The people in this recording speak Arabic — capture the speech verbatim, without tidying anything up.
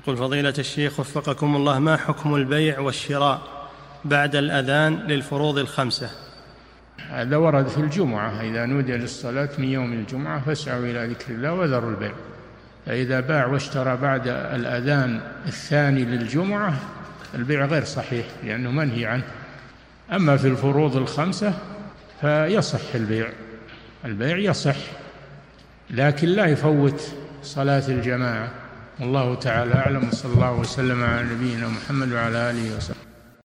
يقول فضيلة الشيخ وفقكم الله، ما حكم البيع والشراء بعد الأذان للفروض الخمسة؟ هذا ورد في الجمعة: إذا نودي للصلاة من يوم الجمعة فاسعوا إلى ذكر الله وذروا البيع. فإذا باع واشترى بعد الأذان الثاني للجمعة البيع غير صحيح لأنه منهي عنه. أما في الفروض الخمسة فيصح البيع، البيع يصح، لكن لا يفوت صلاة الجماعة. والله تعالى أعلم، صلى الله وسلم على نبينا محمد وعلى آله وسلم.